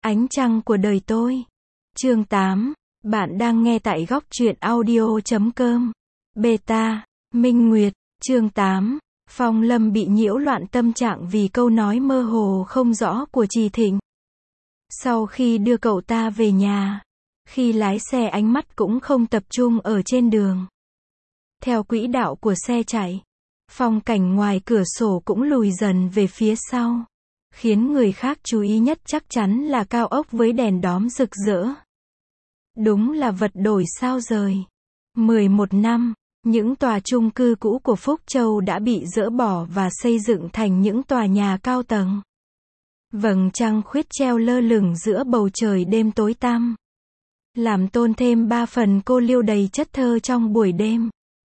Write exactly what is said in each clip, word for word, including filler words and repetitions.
Ánh trăng của đời tôi. Chương tám. Bạn đang nghe tại góc truyện audio chấm com. Beta. Minh Nguyệt. Chương tám. Phong Lâm bị nhiễu loạn tâm trạng vì câu nói mơ hồ không rõ của Trì Thịnh. Sau khi đưa cậu ta về nhà, khi lái xe ánh mắt cũng không tập trung ở trên đường. Theo quỹ đạo của xe chạy, phong cảnh ngoài cửa sổ cũng lùi dần về phía sau. Khiến người khác chú ý nhất chắc chắn là cao ốc với đèn đóm rực rỡ. Đúng là vật đổi sao rời. mười một năm, những tòa chung cư cũ của Phúc Châu đã bị dỡ bỏ và xây dựng thành những tòa nhà cao tầng. Vầng trăng khuyết treo lơ lửng giữa bầu trời đêm tối tăm, làm tôn thêm ba phần cô liêu đầy chất thơ trong buổi đêm.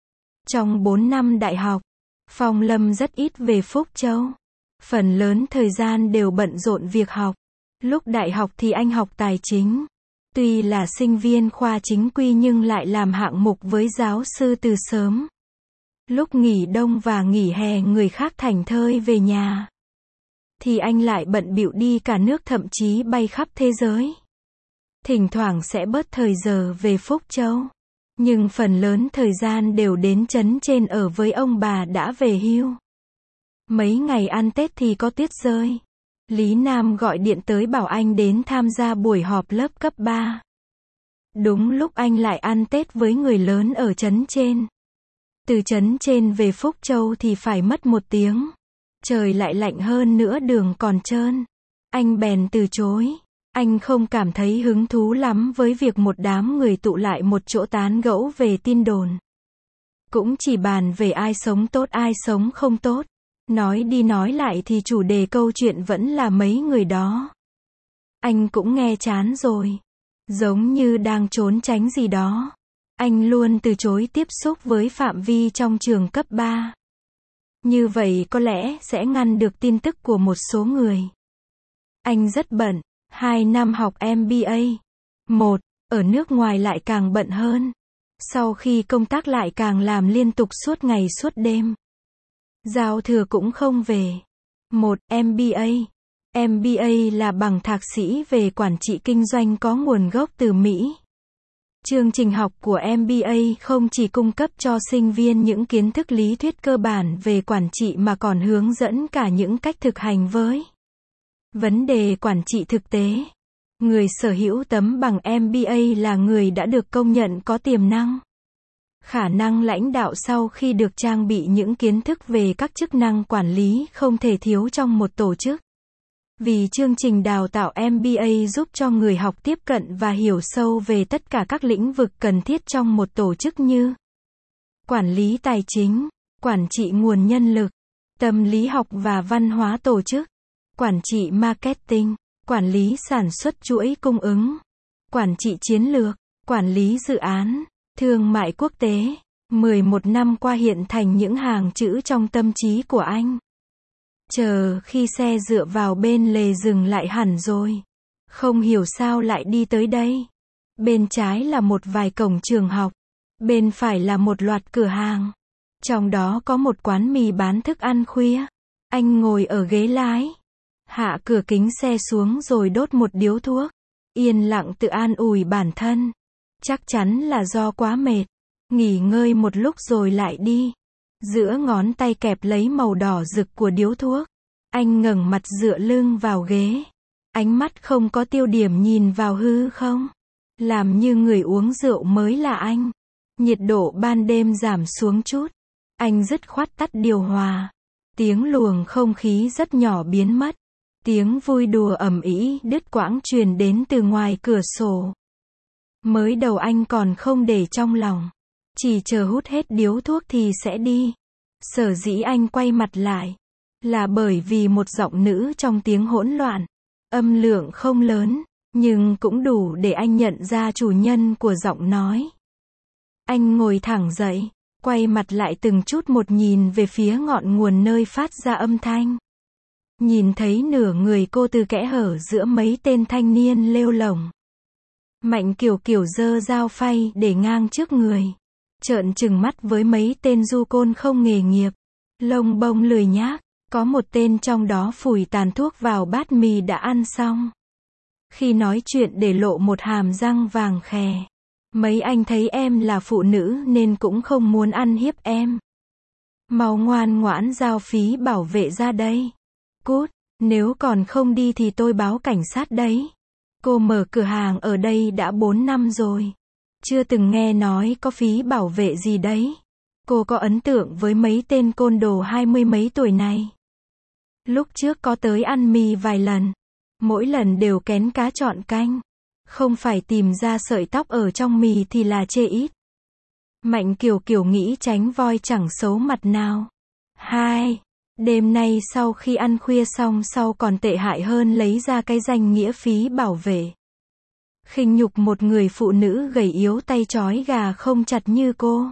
Trong bốn năm đại học, Phong Lâm rất ít về Phúc Châu. Phần lớn thời gian đều bận rộn việc học. Lúc đại học thì anh học tài chính. Tuy là sinh viên khoa chính quy nhưng lại làm hạng mục với giáo sư từ sớm. Lúc nghỉ đông và nghỉ hè người khác thảnh thơi về nhà, thì anh lại bận bịu đi cả nước, thậm chí bay khắp thế giới. Thỉnh thoảng sẽ bớt thời giờ về Phúc Châu, nhưng phần lớn thời gian đều đến trấn trên ở với ông bà đã về hưu. Mấy ngày ăn Tết thì có tuyết rơi. Lý Nam gọi điện tới bảo anh đến tham gia buổi họp lớp cấp ba. Đúng lúc anh lại ăn Tết với người lớn ở trấn trên. Từ trấn trên về Phúc Châu thì phải mất một tiếng. Trời lại lạnh hơn nữa, đường còn trơn. Anh bèn từ chối. Anh không cảm thấy hứng thú lắm với việc một đám người tụ lại một chỗ tán gẫu về tin đồn. Cũng chỉ bàn về ai sống tốt ai sống không tốt. Nói đi nói lại thì chủ đề câu chuyện vẫn là mấy người đó. Anh cũng nghe chán rồi. Giống như đang trốn tránh gì đó. Anh luôn từ chối tiếp xúc với phạm vi trong trường cấp ba. Như vậy có lẽ sẽ ngăn được tin tức của một số người. Anh rất bận. Hai năm học em bê a. Một, ở nước ngoài lại càng bận hơn. Sau khi công tác lại càng làm liên tục suốt ngày suốt đêm. Giao thừa cũng không về. Một, em bê a. em bê a là bằng thạc sĩ về quản trị kinh doanh có nguồn gốc từ Mỹ. Chương trình học của em bê a không chỉ cung cấp cho sinh viên những kiến thức lý thuyết cơ bản về quản trị mà còn hướng dẫn cả những cách thực hành với vấn đề quản trị thực tế. Người sở hữu tấm bằng em bê a là người đã được công nhận có tiềm năng, khả năng lãnh đạo sau khi được trang bị những kiến thức về các chức năng quản lý không thể thiếu trong một tổ chức. Vì chương trình đào tạo em bê a giúp cho người học tiếp cận và hiểu sâu về tất cả các lĩnh vực cần thiết trong một tổ chức như quản lý tài chính, quản trị nguồn nhân lực, tâm lý học và văn hóa tổ chức, quản trị marketing, quản lý sản xuất chuỗi cung ứng, quản trị chiến lược, quản lý dự án, thương mại quốc tế. mười một năm qua hiện thành những hàng chữ trong tâm trí của anh. Chờ khi xe dựa vào bên lề dừng lại hẳn rồi. Không hiểu sao lại đi tới đây. Bên trái là một vài cổng trường học. Bên phải là một loạt cửa hàng. Trong đó có một quán mì bán thức ăn khuya. Anh ngồi ở ghế lái. Hạ cửa kính xe xuống rồi đốt một điếu thuốc. Yên lặng tự an ủi bản thân. Chắc chắn là do quá mệt. Nghỉ ngơi một lúc rồi lại đi. Giữa ngón tay kẹp lấy màu đỏ rực của điếu thuốc. Anh ngẩng mặt dựa lưng vào ghế. Ánh mắt không có tiêu điểm nhìn vào hư không. Làm như người uống rượu mới là anh. Nhiệt độ ban đêm giảm xuống chút. Anh dứt khoát tắt điều hòa. Tiếng luồng không khí rất nhỏ biến mất. Tiếng vui đùa ầm ĩ đứt quãng truyền đến từ ngoài cửa sổ. Mới đầu anh còn không để trong lòng. Chỉ chờ hút hết điếu thuốc thì sẽ đi. Sở dĩ anh quay mặt lại là bởi vì một giọng nữ trong tiếng hỗn loạn. Âm lượng không lớn, nhưng cũng đủ để anh nhận ra chủ nhân của giọng nói. Anh ngồi thẳng dậy, quay mặt lại từng chút một nhìn về phía ngọn nguồn nơi phát ra âm thanh. Nhìn thấy nửa người cô từ kẽ hở giữa mấy tên thanh niên lêu lổng. Mạnh Kiều Kiều giơ dao phay để ngang trước người. Trợn trừng mắt với mấy tên du côn không nghề nghiệp. Lông bông lười nhác. Có một tên trong đó phủi tàn thuốc vào bát mì đã ăn xong. Khi nói chuyện để lộ một hàm răng vàng khè. Mấy anh thấy em là phụ nữ nên cũng không muốn ăn hiếp em. Mau ngoan ngoãn giao phí bảo vệ ra đây. Cút, nếu còn không đi thì tôi báo cảnh sát đấy. Cô mở cửa hàng ở đây đã bốn năm rồi. Chưa từng nghe nói có phí bảo vệ gì đấy. Cô có ấn tượng với mấy tên côn đồ hai mươi mấy tuổi này. Lúc trước có tới ăn mì vài lần. Mỗi lần đều kén cá chọn canh. Không phải tìm ra sợi tóc ở trong mì thì là chê ít. Mạnh Kiều Kiều nghĩ tránh voi chẳng xấu mặt nào. Hai. Đêm nay sau khi ăn khuya xong sau còn tệ hại hơn lấy ra cái danh nghĩa phí bảo vệ. Khinh nhục một người phụ nữ gầy yếu tay trói gà không chặt như cô.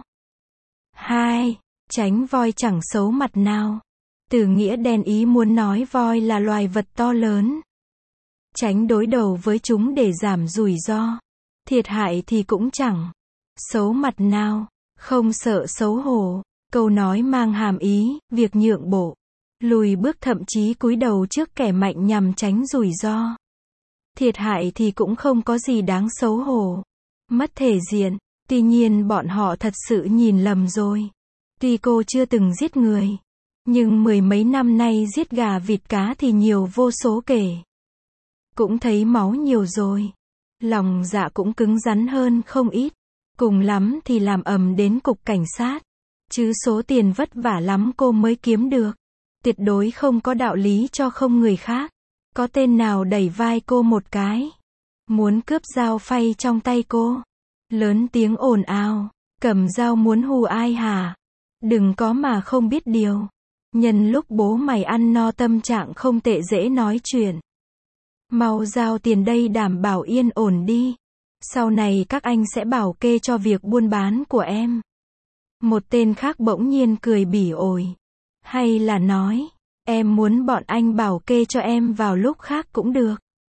Hai. Tránh voi chẳng xấu mặt nào. Từ nghĩa đen ý muốn nói voi là loài vật to lớn. Tránh đối đầu với chúng để giảm rủi ro. Thiệt hại thì cũng chẳng xấu mặt nào, không sợ xấu hổ. Câu nói mang hàm ý, việc nhượng bộ, lùi bước thậm chí cúi đầu trước kẻ mạnh nhằm tránh rủi ro. Thiệt hại thì cũng không có gì đáng xấu hổ. Mất thể diện, tuy nhiên bọn họ thật sự nhìn lầm rồi. Tuy cô chưa từng giết người, nhưng mười mấy năm nay giết gà vịt cá thì nhiều vô số kể. Cũng thấy máu nhiều rồi. Lòng dạ cũng cứng rắn hơn không ít. Cùng lắm thì làm ầm đến cục cảnh sát. Chứ số tiền vất vả lắm cô mới kiếm được. Tuyệt đối không có đạo lý cho không người khác. Có tên nào đẩy vai cô một cái. Muốn cướp dao phay trong tay cô. Lớn tiếng ồn ào. Cầm dao muốn hù ai hả? Đừng có mà không biết điều. Nhân lúc bố mày ăn no tâm trạng không tệ dễ nói chuyện. Mau giao tiền đây đảm bảo yên ổn đi. Sau này các anh sẽ bảo kê cho việc buôn bán của em. Một tên khác bỗng nhiên cười bỉ ổi. Hay là nói, em muốn bọn anh bảo kê cho em vào lúc khác cũng được.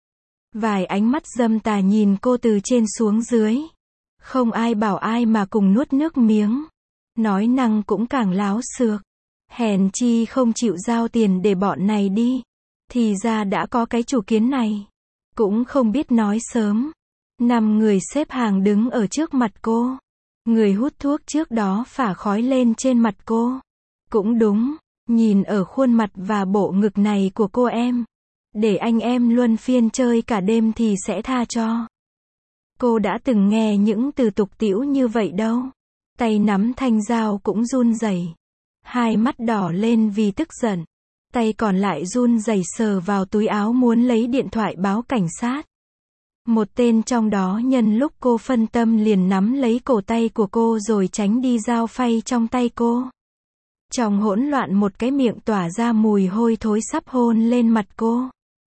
Vài ánh mắt dâm tà nhìn cô từ trên xuống dưới. Không ai bảo ai mà cùng nuốt nước miếng. Nói năng cũng càng láo xược. Hèn chi không chịu giao tiền để bọn này đi. Thì ra đã có cái chủ kiến này. Cũng không biết nói sớm. Năm người xếp hàng đứng ở trước mặt cô. Người hút thuốc trước đó phả khói lên trên mặt cô. Cũng đúng, nhìn ở khuôn mặt và bộ ngực này của cô em. Để anh em luân phiên chơi cả đêm thì sẽ tha cho. Cô đã từng nghe những từ tục tĩu như vậy đâu. Tay nắm thanh dao cũng run rẩy. Hai mắt đỏ lên vì tức giận. Tay còn lại run rẩy sờ vào túi áo muốn lấy điện thoại báo cảnh sát. Một tên trong đó nhân lúc cô phân tâm liền nắm lấy cổ tay của cô rồi tránh đi dao phay trong tay cô. Trong hỗn loạn một cái miệng tỏa ra mùi hôi thối sắp hôn lên mặt cô.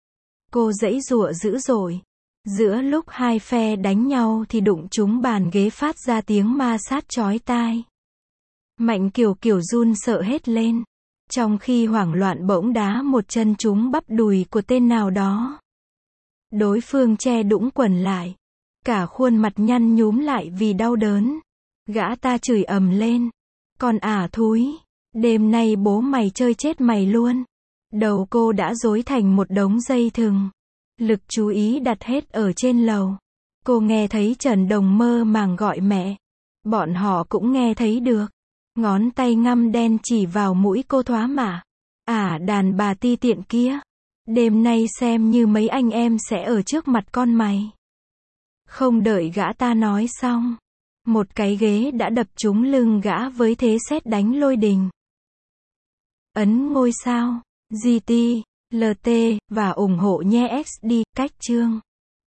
Cô giãy giụa dữ dội. Giữa lúc hai phe đánh nhau thì đụng trúng bàn ghế phát ra tiếng ma sát chói tai. Mạnh Kiều Kiều run sợ hết lên. Trong khi hoảng loạn bỗng đá một chân trúng bắp đùi của tên nào đó. Đối phương che đũng quần lại. Cả khuôn mặt nhăn nhúm lại vì đau đớn. Gã ta chửi ầm lên. Con ả thúi. Đêm nay bố mày chơi chết mày luôn. Đầu cô đã rối thành một đống dây thừng. Lực chú ý đặt hết ở trên lầu. Cô nghe thấy Trần Đồng mơ màng gọi mẹ. Bọn họ cũng nghe thấy được. Ngón tay ngăm đen chỉ vào mũi cô thoá mạ. À đàn bà ti tiện kia. Đêm nay xem như mấy anh em sẽ ở trước mặt con mày. Không đợi gã ta nói xong. Một cái ghế đã đập trúng lưng gã với thế sét đánh lôi đình. Ấn ngôi sao, giê tê, lờ tê, và ủng hộ nhé ích đê, cách chương.